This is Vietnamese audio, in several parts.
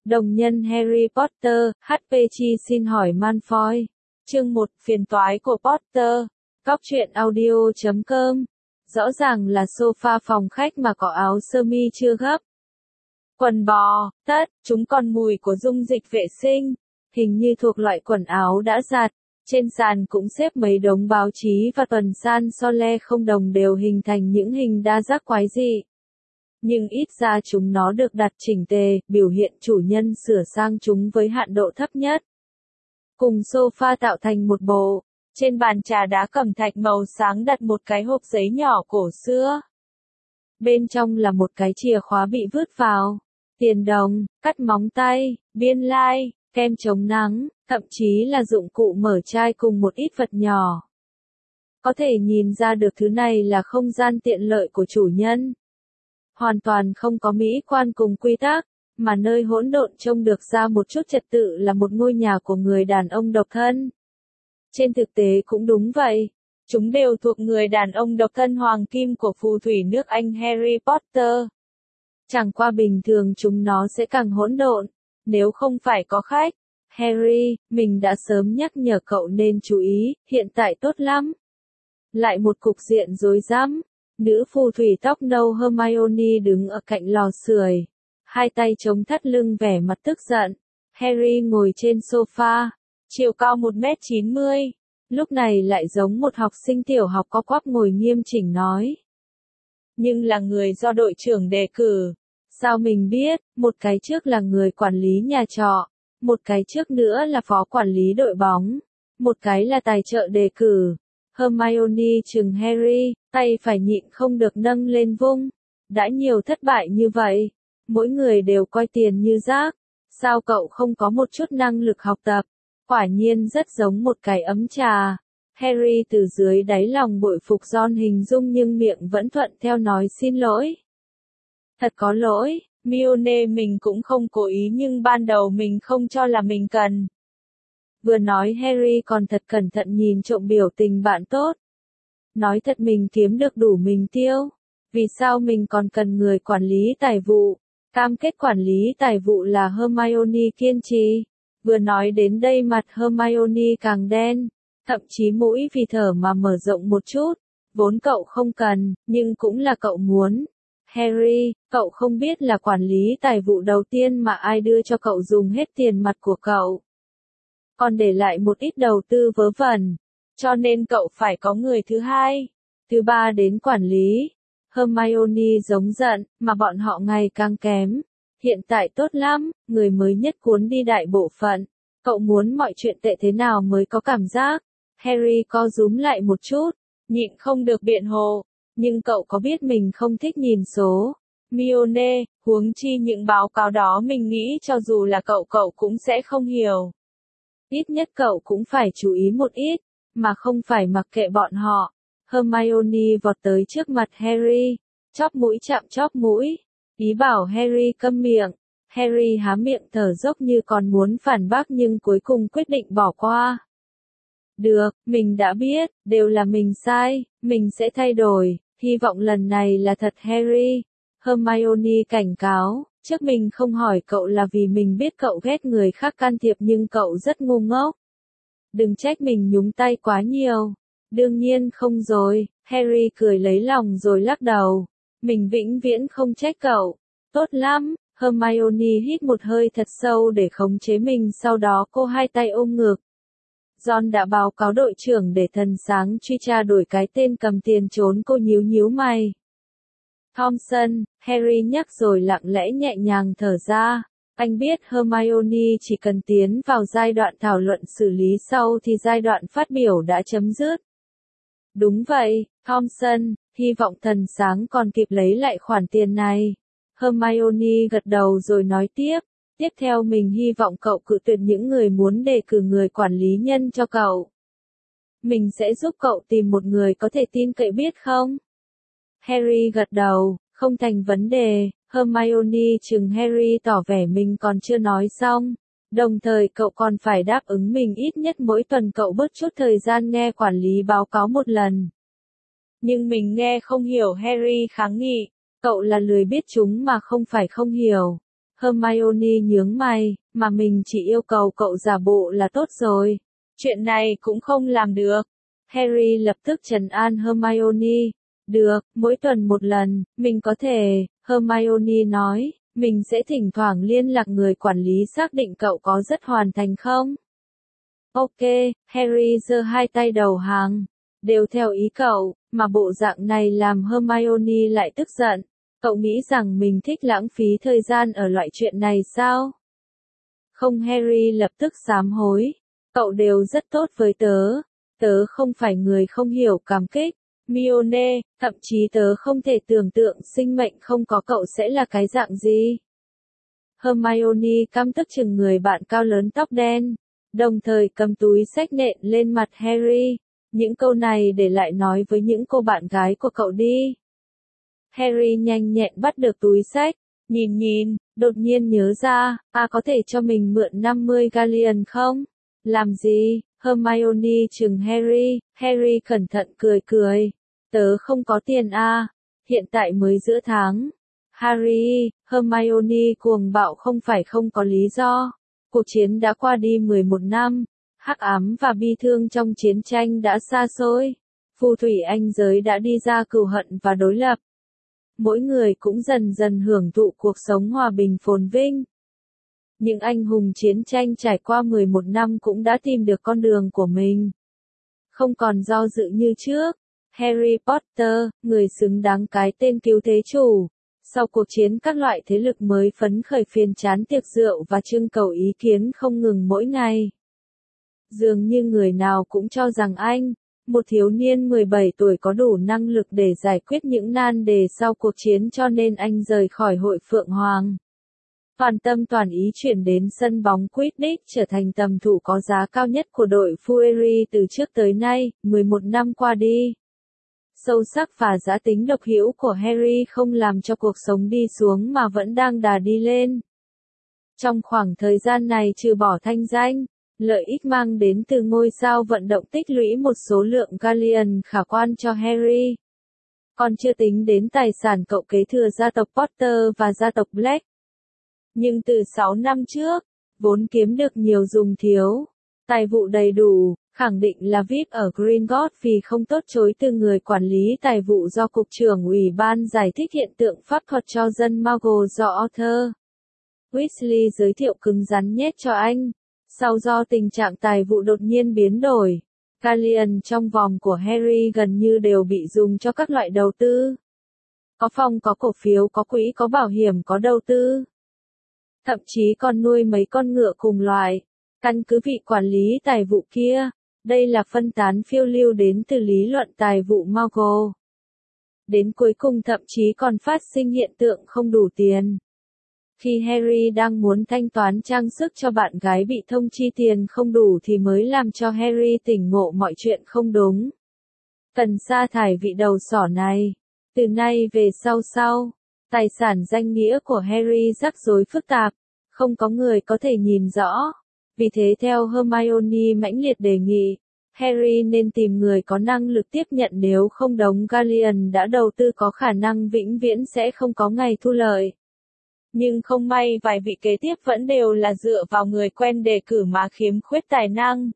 Đồng nhân Harry Potter, HPG xin hỏi Malfoy. Chương 1, phiền toái của Potter. Góc truyện audio.com. Rõ ràng là sofa phòng khách mà có áo sơ mi chưa gấp. Quần bò, tất, chúng còn mùi của dung dịch vệ sinh. Hình như thuộc loại quần áo đã giặt. Trên sàn cũng xếp mấy đống báo chí và tuần san Sole không đồng đều hình thành những hình đa giác quái dị. Nhưng ít ra chúng nó được đặt chỉnh tề, biểu hiện chủ nhân sửa sang chúng với hạn độ thấp nhất. Cùng sofa tạo thành một bộ. Trên bàn trà đá cẩm thạch màu sáng đặt một cái hộp giấy nhỏ cổ xưa. Bên trong là một cái chìa khóa bị vứt vào. Tiền đồng, cắt móng tay, biên lai, kem chống nắng, thậm chí là dụng cụ mở chai cùng một ít vật nhỏ. Có thể nhìn ra được thứ này là không gian tiện lợi của chủ nhân. Hoàn toàn không có mỹ quan cùng quy tắc, mà nơi hỗn độn trông được ra một chút trật tự là một ngôi nhà của người đàn ông độc thân. Trên thực tế cũng đúng vậy. Chúng đều thuộc người đàn ông độc thân hoàng kim của phù thủy nước Anh Harry Potter. Chẳng qua bình thường chúng nó sẽ càng hỗn độn, nếu không phải có khách. Harry, mình đã sớm nhắc nhở cậu nên chú ý, hiện tại tốt lắm. Lại một cục diện rối rắm. Nữ phù thủy tóc nâu Hermione đứng ở cạnh lò sưởi, hai tay chống thắt lưng vẻ mặt tức giận. Harry ngồi trên sofa, chiều cao 1m90, lúc này lại giống một học sinh tiểu học co quắp ngồi nghiêm chỉnh nói. Nhưng là người do đội trưởng đề cử. Sao mình biết, một cái trước là người quản lý nhà trọ, một cái trước nữa là phó quản lý đội bóng, một cái là tài trợ đề cử. Hermione trừng Harry, tay phải nhịn không được nâng lên vung. Đã nhiều thất bại như vậy, mỗi người đều coi tiền như rác. Sao cậu không có một chút năng lực học tập? Quả nhiên rất giống một cái ấm trà. Harry từ dưới đáy lòng bội phục Ron hình dung nhưng miệng vẫn thuận theo nói xin lỗi. Thật có lỗi, Hermione mình cũng không cố ý nhưng ban đầu mình không cho là mình cần. Vừa nói Harry còn thật cẩn thận nhìn trộm biểu tình bạn tốt. Nói thật mình kiếm được đủ mình tiêu. Vì sao mình còn cần người quản lý tài vụ? Cam kết quản lý tài vụ là Hermione kiên trì. Vừa nói đến đây mặt Hermione càng đen. Thậm chí mũi vì thở mà mở rộng một chút. Vốn cậu không cần, nhưng cũng là cậu muốn. Harry, cậu không biết là quản lý tài vụ đầu tiên mà ai đưa cho cậu dùng hết tiền mặt của cậu. Còn để lại một ít đầu tư vớ vẩn. Cho nên cậu phải có người thứ hai, thứ ba đến quản lý. Hermione giống giận, mà bọn họ ngày càng kém. Hiện tại tốt lắm, người mới nhất cuốn đi đại bộ phận. Cậu muốn mọi chuyện tệ thế nào mới có cảm giác? Harry co rúm lại một chút, nhịn không được biện hộ. Nhưng cậu có biết mình không thích nhìn số. Hermione, huống chi những báo cáo đó mình nghĩ cho dù là cậu cũng sẽ không hiểu. Ít nhất cậu cũng phải chú ý một ít, mà không phải mặc kệ bọn họ. Hermione vọt tới trước mặt Harry, chóp mũi chạm chóp mũi, ý bảo Harry câm miệng. Harry há miệng thở dốc như còn muốn phản bác nhưng cuối cùng quyết định bỏ qua. Được, mình đã biết, đều là mình sai, mình sẽ thay đổi, hy vọng lần này là thật Harry. Hermione cảnh cáo. Trước mình không hỏi cậu là vì mình biết cậu ghét người khác can thiệp nhưng cậu rất ngu ngốc. Đừng trách mình nhúng tay quá nhiều. Đương nhiên không rồi, Harry cười lấy lòng rồi lắc đầu. Mình vĩnh viễn không trách cậu. Tốt lắm, Hermione hít một hơi thật sâu để khống chế mình sau đó cô hai tay ôm ngực. Ron đã báo cáo đội trưởng để thần sáng truy tra đổi cái tên cầm tiền trốn cô nhíu nhíu mày. Thompson, Harry nhắc rồi lặng lẽ nhẹ nhàng thở ra. Anh biết Hermione chỉ cần tiến vào giai đoạn thảo luận xử lý sau thì giai đoạn phát biểu đã chấm dứt. Đúng vậy, Thompson, hy vọng thần sáng còn kịp lấy lại khoản tiền này. Hermione gật đầu rồi nói tiếp. Tiếp theo mình hy vọng cậu cự tuyệt những người muốn đề cử người quản lý nhân cho cậu. Mình sẽ giúp cậu tìm một người có thể tin cậy biết không? Harry gật đầu, không thành vấn đề. Hermione chừng Harry tỏ vẻ mình còn chưa nói xong. Đồng thời cậu còn phải đáp ứng mình ít nhất mỗi tuần cậu bớt chút thời gian nghe quản lý báo cáo một lần. Nhưng mình nghe không hiểu Harry kháng nghị. Cậu là lười biết chúng mà không phải không hiểu. Hermione nhướng mày, mà mình chỉ yêu cầu cậu giả bộ là tốt rồi. Chuyện này cũng không làm được. Harry lập tức trấn an Hermione. Được, mỗi tuần một lần, mình có thể, Hermione nói, mình sẽ thỉnh thoảng liên lạc người quản lý xác định cậu có rất hoàn thành không? Ok, Harry giơ hai tay đầu hàng. Đều theo ý cậu, mà bộ dạng này làm Hermione lại tức giận. Cậu nghĩ rằng mình thích lãng phí thời gian ở loại chuyện này sao? Không, Harry lập tức sám hối. Cậu đều rất tốt với tớ. Tớ không phải người không hiểu cảm kích. Hermione, thậm chí tớ không thể tưởng tượng sinh mệnh không có cậu sẽ là cái dạng gì. Hermione căm tức chừng người bạn cao lớn tóc đen, đồng thời cầm túi xách nện lên mặt Harry. Những câu này để lại nói với những cô bạn gái của cậu đi. Harry nhanh nhẹn bắt được túi xách, nhìn, đột nhiên nhớ ra, có thể cho mình mượn 50 galleon không? Làm gì? Hermione chừng Harry, Harry cẩn thận cười. Tớ không có tiền hiện tại mới giữa tháng. Harry, Hermione cuồng bạo không phải không có lý do. Cuộc chiến đã qua đi 11 năm. Hắc ám và bi thương trong chiến tranh đã xa xôi. Phù thủy Anh giới đã đi ra cừu hận và đối lập. Mỗi người cũng dần dần hưởng thụ cuộc sống hòa bình phồn vinh. Những anh hùng chiến tranh trải qua 11 năm cũng đã tìm được con đường của mình. Không còn do dự như trước. Harry Potter, người xứng đáng cái tên cứu thế chủ. Sau cuộc chiến các loại thế lực mới phấn khởi phiền chán tiệc rượu và trưng cầu ý kiến không ngừng mỗi ngày. Dường như người nào cũng cho rằng anh, một thiếu niên 17 tuổi có đủ năng lực để giải quyết những nan đề sau cuộc chiến cho nên anh rời khỏi hội Phượng Hoàng. Toàn tâm toàn ý chuyển đến sân bóng Quidditch trở thành tầm thủ có giá cao nhất của đội Fury từ trước tới nay, 11 năm qua đi. Sâu sắc và dã tính độc hữu của Harry không làm cho cuộc sống đi xuống mà vẫn đang đà đi lên. Trong khoảng thời gian này trừ bỏ thanh danh, lợi ích mang đến từ ngôi sao vận động tích lũy một số lượng galleon khả quan cho Harry. Còn chưa tính đến tài sản cậu kế thừa gia tộc Potter và gia tộc Black. Nhưng từ 6 năm trước, vốn kiếm được nhiều dùng thiếu, tài vụ đầy đủ, khẳng định là VIP ở Gringotts vì không tốt chối từ người quản lý tài vụ do Cục trưởng Ủy ban giải thích hiện tượng pháp thuật cho dân Muggle do Arthur Weasley giới thiệu cứng rắn nhét cho anh. Sau do tình trạng tài vụ đột nhiên biến đổi, galleon trong vòng của Harry gần như đều bị dùng cho các loại đầu tư. Có phòng, có cổ phiếu, có quỹ, có bảo hiểm, có đầu tư. Thậm chí còn nuôi mấy con ngựa cùng loại. Căn cứ vị quản lý tài vụ kia, đây là phân tán phiêu lưu đến từ lý luận tài vụ Muggle. Đến cuối cùng thậm chí còn phát sinh hiện tượng không đủ tiền. Khi Harry đang muốn thanh toán trang sức cho bạn gái bị thông chi tiền không đủ thì mới làm cho Harry tỉnh ngộ mọi chuyện không đúng. Cần sa thải vị đầu sỏ này. Từ nay về sau, tài sản danh nghĩa của Harry rắc rối phức tạp, không có người có thể nhìn rõ. Vì thế theo Hermione mãnh liệt đề nghị, Harry nên tìm người có năng lực tiếp nhận nếu không đống galleon đã đầu tư có khả năng vĩnh viễn sẽ không có ngày thu lợi. Nhưng không may vài vị kế tiếp vẫn đều là dựa vào người quen đề cử mà khiếm khuyết tài năng.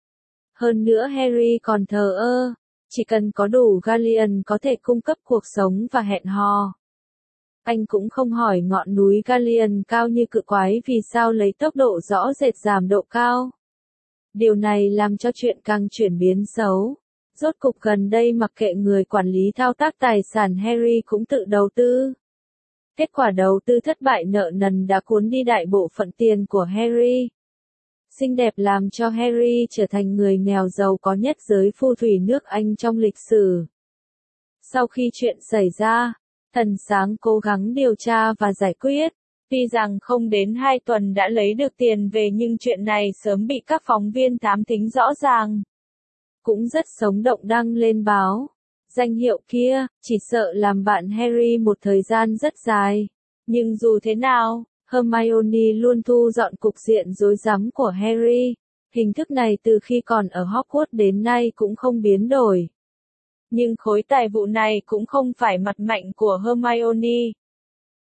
Hơn nữa Harry còn thờ ơ, chỉ cần có đủ galleon có thể cung cấp cuộc sống và hẹn hò. Anh cũng không hỏi ngọn núi galleon cao như cự quái vì sao lấy tốc độ rõ rệt giảm độ cao. Điều này làm cho chuyện càng chuyển biến xấu. Rốt cục gần đây mặc kệ người quản lý thao tác tài sản Harry cũng tự đầu tư. Kết quả đầu tư thất bại, nợ nần đã cuốn đi đại bộ phận tiền của Harry. Xinh đẹp làm cho Harry trở thành người nghèo giàu có nhất giới phù thủy nước Anh trong lịch sử. Sau khi chuyện xảy ra, Thần Sáng cố gắng điều tra và giải quyết. Tuy rằng không đến 2 tuần đã lấy được tiền về nhưng chuyện này sớm bị các phóng viên thám thính rõ ràng. Cũng rất sống động đăng lên báo. Danh hiệu kia, chỉ sợ làm bạn Harry một thời gian rất dài. Nhưng dù thế nào, Hermione luôn thu dọn cục diện rối rắm của Harry. Hình thức này từ khi còn ở Hogwarts đến nay cũng không biến đổi. Nhưng khối tài vụ này cũng không phải mặt mạnh của Hermione.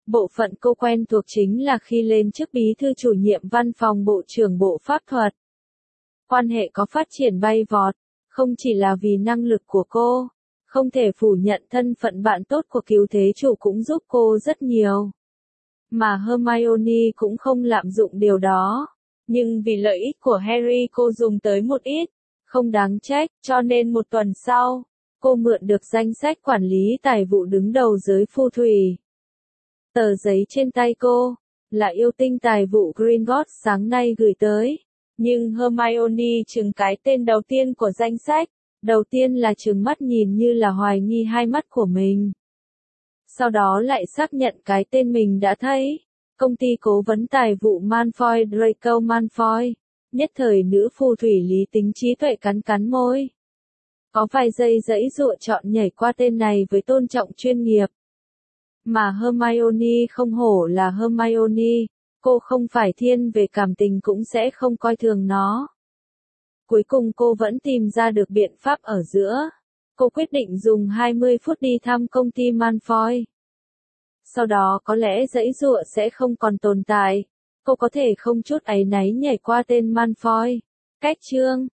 Bộ phận cô quen thuộc chính là khi lên chức bí thư chủ nhiệm văn phòng Bộ trưởng Bộ Pháp thuật. Quan hệ có phát triển bay vọt, không chỉ là vì năng lực của cô, không thể phủ nhận thân phận bạn tốt của cựu thế chủ cũng giúp cô rất nhiều. Mà Hermione cũng không lạm dụng điều đó. Nhưng vì lợi ích của Harry cô dùng tới một ít, không đáng trách, cho nên một tuần sau, cô mượn được danh sách quản lý tài vụ đứng đầu giới phù thủy. Tờ giấy trên tay cô, là yêu tinh tài vụ Gringotts sáng nay gửi tới. Nhưng Hermione trừng cái tên đầu tiên của danh sách, đầu tiên là trừng mắt nhìn như là hoài nghi hai mắt của mình. Sau đó lại xác nhận cái tên mình đã thấy. Công ty cố vấn tài vụ Malfoy Draco Malfoy. Nhất thời nữ phù thủy lý tính trí tuệ cắn cắn môi. Có vài giây giãy giụa chọn nhảy qua tên này với tôn trọng chuyên nghiệp. Mà Hermione không hổ là Hermione, cô không phải thiên về cảm tình cũng sẽ không coi thường nó. Cuối cùng cô vẫn tìm ra được biện pháp ở giữa. Cô quyết định dùng 20 phút đi thăm công ty Malfoy. Sau đó có lẽ giãy giụa sẽ không còn tồn tại. Cô có thể không chút áy náy nhảy qua tên Malfoy. Cách chương